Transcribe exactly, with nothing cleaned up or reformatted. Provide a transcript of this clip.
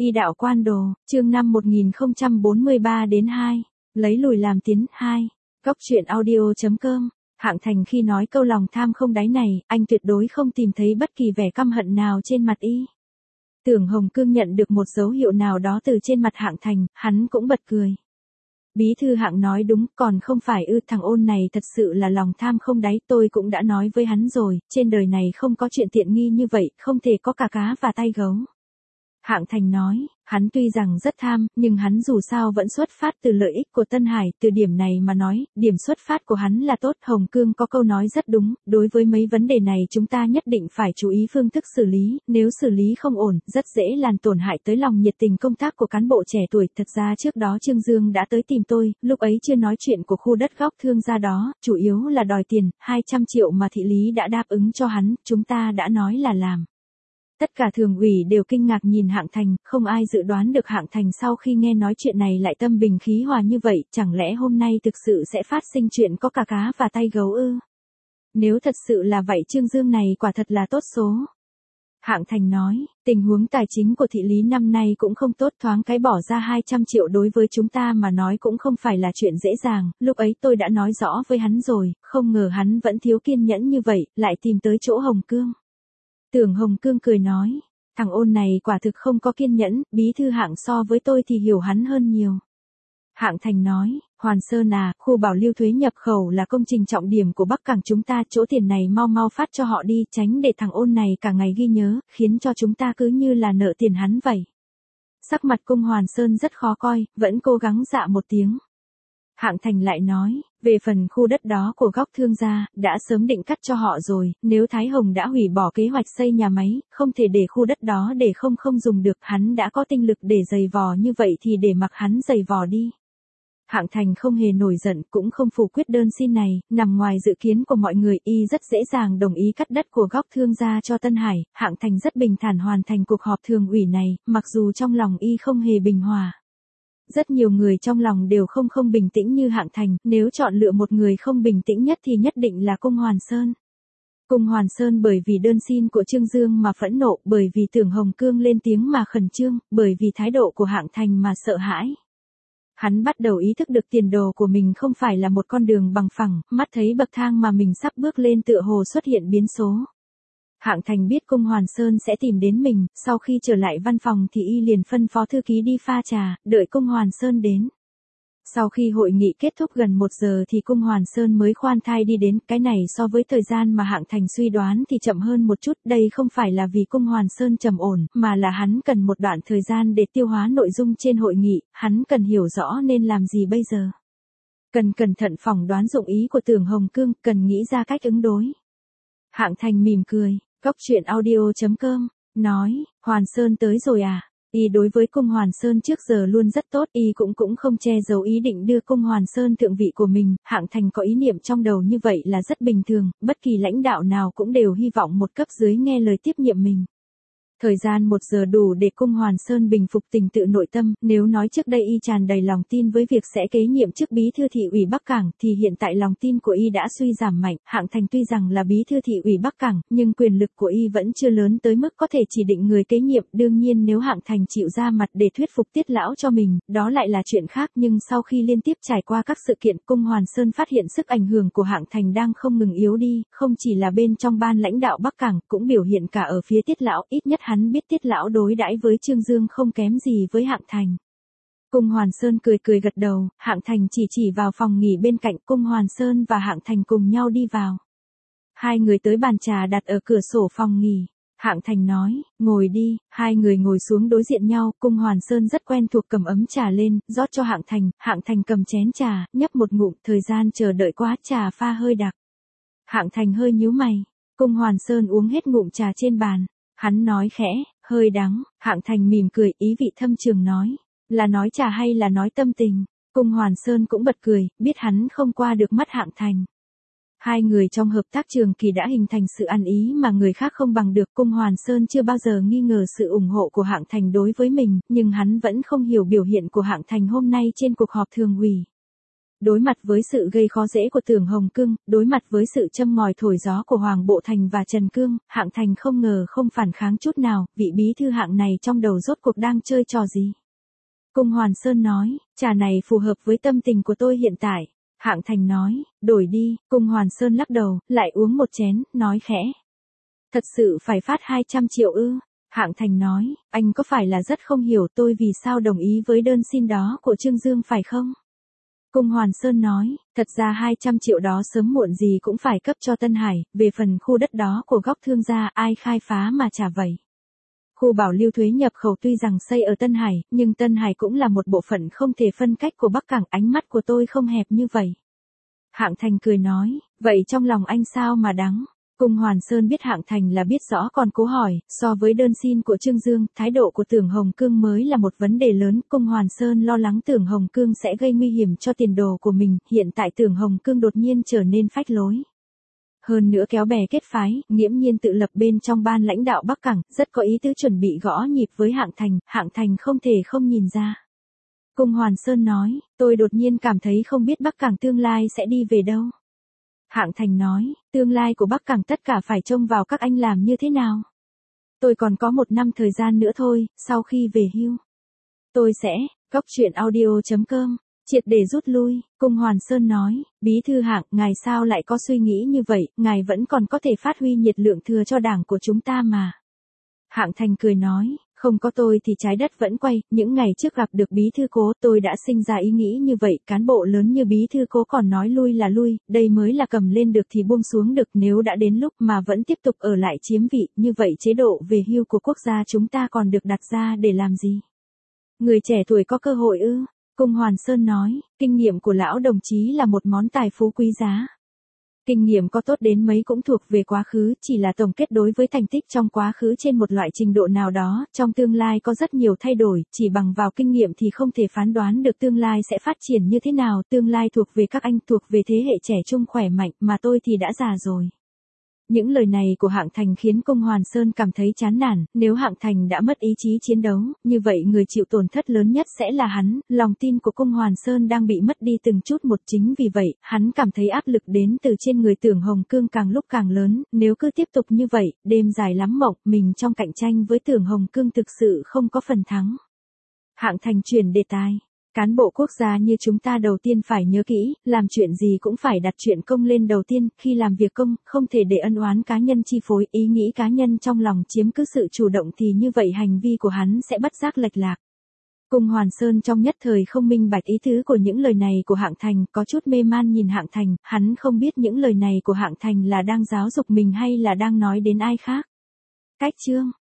Y đạo quan đồ, chương năm một nghìn không trăm bốn mươi ba đến hai, lấy lùi làm tiến, hai. Góc truyện audio chấm com. Hạng Thành khi nói câu lòng tham không đáy này, anh tuyệt đối không tìm thấy bất kỳ vẻ căm hận nào trên mặt y. Tưởng Hồng Cương nhận được một dấu hiệu nào đó từ trên mặt Hạng Thành, hắn cũng bật cười. Bí thư Hạng nói đúng, còn không phải ư, thằng ôn này thật sự là lòng tham không đáy, tôi cũng đã nói với hắn rồi, trên đời này không có chuyện tiện nghi như vậy, không thể có cả cá và tay gấu. Hạng Thành nói, hắn tuy rằng rất tham, nhưng hắn dù sao vẫn xuất phát từ lợi ích của Tân Hải, từ điểm này mà nói, điểm xuất phát của hắn là tốt. Hồng Cương có câu nói rất đúng, đối với mấy vấn đề này chúng ta nhất định phải chú ý phương thức xử lý, nếu xử lý không ổn, rất dễ làm tổn hại tới lòng nhiệt tình công tác của cán bộ trẻ tuổi. Thật ra trước đó Trương Dương đã tới tìm tôi, lúc ấy chưa nói chuyện của khu đất góc thương gia đó, chủ yếu là đòi tiền, hai trăm triệu mà thị lý đã đáp ứng cho hắn, chúng ta đã nói là làm. Tất cả thường ủy đều kinh ngạc nhìn Hạng Thành, không ai dự đoán được Hạng Thành sau khi nghe nói chuyện này lại tâm bình khí hòa như vậy, chẳng lẽ hôm nay thực sự sẽ phát sinh chuyện có cả cá và tay gấu ư? Nếu thật sự là vậy Trương Dương này quả thật là tốt số. Hạng Thành nói, tình huống tài chính của thị lý năm nay cũng không tốt, thoáng cái bỏ ra hai trăm triệu đối với chúng ta mà nói cũng không phải là chuyện dễ dàng, lúc ấy tôi đã nói rõ với hắn rồi, không ngờ hắn vẫn thiếu kiên nhẫn như vậy, lại tìm tới chỗ Hồng Cương. Tưởng Hồng Cương cười nói, thằng ôn này quả thực không có kiên nhẫn, bí thư Hạng so với tôi thì hiểu hắn hơn nhiều. Hạng Thành nói, Hoàn Sơn à, khu bảo lưu thuế nhập khẩu là công trình trọng điểm của Bắc Cảng chúng ta, chỗ tiền này mau mau phát cho họ đi, tránh để thằng ôn này cả ngày ghi nhớ, khiến cho chúng ta cứ như là nợ tiền hắn vậy. Sắc mặt cung Hoàn Sơn rất khó coi, vẫn cố gắng dạ một tiếng. Hạng Thành lại nói, về phần khu đất đó của góc thương gia, đã sớm định cắt cho họ rồi, nếu Thái Hồng đã hủy bỏ kế hoạch xây nhà máy, không thể để khu đất đó để không không dùng được, hắn đã có tinh lực để giày vò như vậy thì để mặc hắn giày vò đi. Hạng Thành không hề nổi giận, cũng không phủ quyết đơn xin này, nằm ngoài dự kiến của mọi người, y rất dễ dàng đồng ý cắt đất của góc thương gia cho Tân Hải. Hạng Thành rất bình thản hoàn thành cuộc họp thường ủy này, mặc dù trong lòng y không hề bình hòa. Rất nhiều người trong lòng đều không không bình tĩnh như Hạng Thành, nếu chọn lựa một người không bình tĩnh nhất thì nhất định là cung Hoàn Sơn. Cung Hoàn Sơn bởi vì đơn xin của Trương Dương mà phẫn nộ, bởi vì Tưởng Hồng Cương lên tiếng mà khẩn trương, bởi vì thái độ của Hạng Thành mà sợ hãi. Hắn bắt đầu ý thức được tiền đồ của mình không phải là một con đường bằng phẳng, mắt thấy bậc thang mà mình sắp bước lên tựa hồ xuất hiện biến số. Hạng Thành biết cung Hoàn Sơn sẽ tìm đến mình, sau khi trở lại văn phòng thì y liền phân phó thư ký đi pha trà, đợi cung Hoàn Sơn đến. Sau khi hội nghị kết thúc gần một giờ thì cung Hoàn Sơn mới khoan thai đi đến, cái này so với thời gian mà Hạng Thành suy đoán thì chậm hơn một chút, đây không phải là vì cung Hoàn Sơn trầm ổn, mà là hắn cần một đoạn thời gian để tiêu hóa nội dung trên hội nghị, hắn cần hiểu rõ nên làm gì bây giờ. Cần cẩn thận phỏng đoán dụng ý của Tưởng Hồng Cương, cần nghĩ ra cách ứng đối. Hạng Thành mỉm cười, góc truyện audio chấm com, nói, Hoàn Sơn tới rồi à? Y đối với cung Hoàn Sơn trước giờ luôn rất tốt, y cũng cũng không che giấu ý định đưa cung Hoàn Sơn thượng vị của mình. Hạng Thành có ý niệm trong đầu như vậy là rất bình thường, bất kỳ lãnh đạo nào cũng đều hy vọng một cấp dưới nghe lời tiếp nhiệm mình. Thời gian một giờ đủ để cung Hoàn Sơn bình phục tình tự nội tâm, nếu nói trước đây y tràn đầy lòng tin với việc sẽ kế nhiệm chức bí thư thị ủy Bắc Cảng, thì hiện tại lòng tin của y đã suy giảm mạnh. Hạng Thành tuy rằng là bí thư thị ủy Bắc Cảng, nhưng quyền lực của y vẫn chưa lớn tới mức có thể chỉ định người kế nhiệm. Đương nhiên nếu Hạng Thành chịu ra mặt để thuyết phục Tiết lão cho mình, đó lại là chuyện khác. Nhưng sau khi liên tiếp trải qua các sự kiện, cung Hoàn Sơn phát hiện sức ảnh hưởng của Hạng Thành đang không ngừng yếu đi, không chỉ là bên trong ban lãnh đạo Bắc Cảng, cũng biểu hiện cả ở phía Tiết lão, ít nhất hắn biết Tiết lão đối đãi với Trương Dương không kém gì với Hạng Thành. Cung Hoàn Sơn cười cười gật đầu, Hạng Thành chỉ chỉ vào phòng nghỉ bên cạnh, cung Hoàn Sơn và Hạng Thành cùng nhau đi vào. Hai người tới bàn trà đặt ở cửa sổ phòng nghỉ. Hạng Thành nói, ngồi đi, hai người ngồi xuống đối diện nhau, cung Hoàn Sơn rất quen thuộc cầm ấm trà lên, rót cho Hạng Thành, Hạng Thành cầm chén trà, nhấp một ngụm, thời gian chờ đợi quá trà pha hơi đặc. Hạng Thành hơi nhíu mày, cung Hoàn Sơn uống hết ngụm trà trên bàn. Hắn nói khẽ, hơi đắng. Hạng Thành mỉm cười, ý vị thâm trường nói, là nói trà hay là nói tâm tình? Cung Hoàn Sơn cũng bật cười, biết hắn không qua được mắt Hạng Thành. Hai người trong hợp tác trường kỳ đã hình thành sự ăn ý mà người khác không bằng được. Cung Hoàn Sơn chưa bao giờ nghi ngờ sự ủng hộ của Hạng Thành đối với mình, nhưng hắn vẫn không hiểu biểu hiện của Hạng Thành hôm nay trên cuộc họp thường ủy. Đối mặt với sự gây khó dễ của Tưởng Hồng Cương, đối mặt với sự châm ngòi thổi gió của Hoàng Bộ Thành và Trần Cương, Hạng Thành không ngờ không phản kháng chút nào, vị bí thư Hạng này trong đầu rốt cuộc đang chơi trò gì. Cung Hoàn Sơn nói, trà này phù hợp với tâm tình của tôi hiện tại. Hạng Thành nói, đổi đi. Cung Hoàn Sơn lắc đầu, lại uống một chén, nói khẽ. Thật sự phải phát hai trăm triệu ư? Hạng Thành nói, anh có phải là rất không hiểu tôi vì sao đồng ý với đơn xin đó của Trương Dương phải không? Cung Hoàn Sơn nói, thật ra hai trăm triệu đó sớm muộn gì cũng phải cấp cho Tân Hải, về phần khu đất đó của góc Thương gia ai khai phá mà trả vậy. Khu bảo lưu thuế nhập khẩu tuy rằng xây ở Tân Hải, nhưng Tân Hải cũng là một bộ phận không thể phân cách của Bắc Cảng, ánh mắt của tôi không hẹp như vậy. Hạng Thành cười nói, vậy trong lòng anh sao mà đắng? Cung Hoàn Sơn biết Hạng Thành là biết rõ còn cố hỏi, so với đơn xin của Trương Dương, thái độ của Tưởng Hồng Cương mới là một vấn đề lớn. Cung Hoàn Sơn lo lắng Tưởng Hồng Cương sẽ gây nguy hiểm cho tiền đồ của mình, hiện tại Tưởng Hồng Cương đột nhiên trở nên phách lối. Hơn nữa kéo bè kết phái, nghiễm nhiên tự lập bên trong ban lãnh đạo Bắc Cảng, rất có ý tứ chuẩn bị gõ nhịp với Hạng Thành, Hạng Thành không thể không nhìn ra. Cung Hoàn Sơn nói, tôi đột nhiên cảm thấy không biết Bắc Cảng tương lai sẽ đi về đâu. Hạng Thành nói, tương lai của Bắc Cảng tất cả phải trông vào các anh làm như thế nào. Tôi còn có một năm thời gian nữa thôi, sau khi về hưu. Tôi sẽ, góc chuyện audio chấm com, triệt để rút lui. Cung Hoàn Sơn nói, bí thư Hạng, ngài sao lại có suy nghĩ như vậy, ngài vẫn còn có thể phát huy nhiệt lượng thừa cho đảng của chúng ta mà. Hạng Thành cười nói, không có tôi thì trái đất vẫn quay, những ngày trước gặp được bí thư Cố tôi đã sinh ra ý nghĩ như vậy, cán bộ lớn như bí thư Cố còn nói lui là lui, đây mới là cầm lên được thì buông xuống được, nếu đã đến lúc mà vẫn tiếp tục ở lại chiếm vị, như vậy chế độ về hưu của quốc gia chúng ta còn được đặt ra để làm gì? Người trẻ tuổi có cơ hội ư? Cung Hoàn Sơn nói, kinh nghiệm của lão đồng chí là một món tài phú quý giá. Kinh nghiệm có tốt đến mấy cũng thuộc về quá khứ, chỉ là tổng kết đối với thành tích trong quá khứ trên một loại trình độ nào đó, trong tương lai có rất nhiều thay đổi, chỉ bằng vào kinh nghiệm thì không thể phán đoán được tương lai sẽ phát triển như thế nào, tương lai thuộc về các anh, thuộc về thế hệ trẻ trung khỏe mạnh, mà tôi thì đã già rồi. Những lời này của Hạng Thành khiến Cung Hoàn Sơn cảm thấy chán nản, nếu Hạng Thành đã mất ý chí chiến đấu, như vậy người chịu tổn thất lớn nhất sẽ là hắn, lòng tin của Cung Hoàn Sơn đang bị mất đi từng chút một, chính vì vậy, hắn cảm thấy áp lực đến từ trên người Tưởng Hồng Cương càng lúc càng lớn, nếu cứ tiếp tục như vậy, đêm dài lắm mộng, mình trong cạnh tranh với Tưởng Hồng Cương thực sự không có phần thắng. Hạng Thành chuyển đề tài. Cán bộ quốc gia như chúng ta đầu tiên phải nhớ kỹ, làm chuyện gì cũng phải đặt chuyện công lên đầu tiên, khi làm việc công, không thể để ân oán cá nhân chi phối, ý nghĩ cá nhân trong lòng chiếm cứ sự chủ động thì như vậy hành vi của hắn sẽ bất giác lệch lạc. Cung Hoàn Sơn trong nhất thời không minh bạch ý tứ của những lời này của Hạng Thành, có chút mê man nhìn Hạng Thành, hắn không biết những lời này của Hạng Thành là đang giáo dục mình hay là đang nói đến ai khác. Cách chương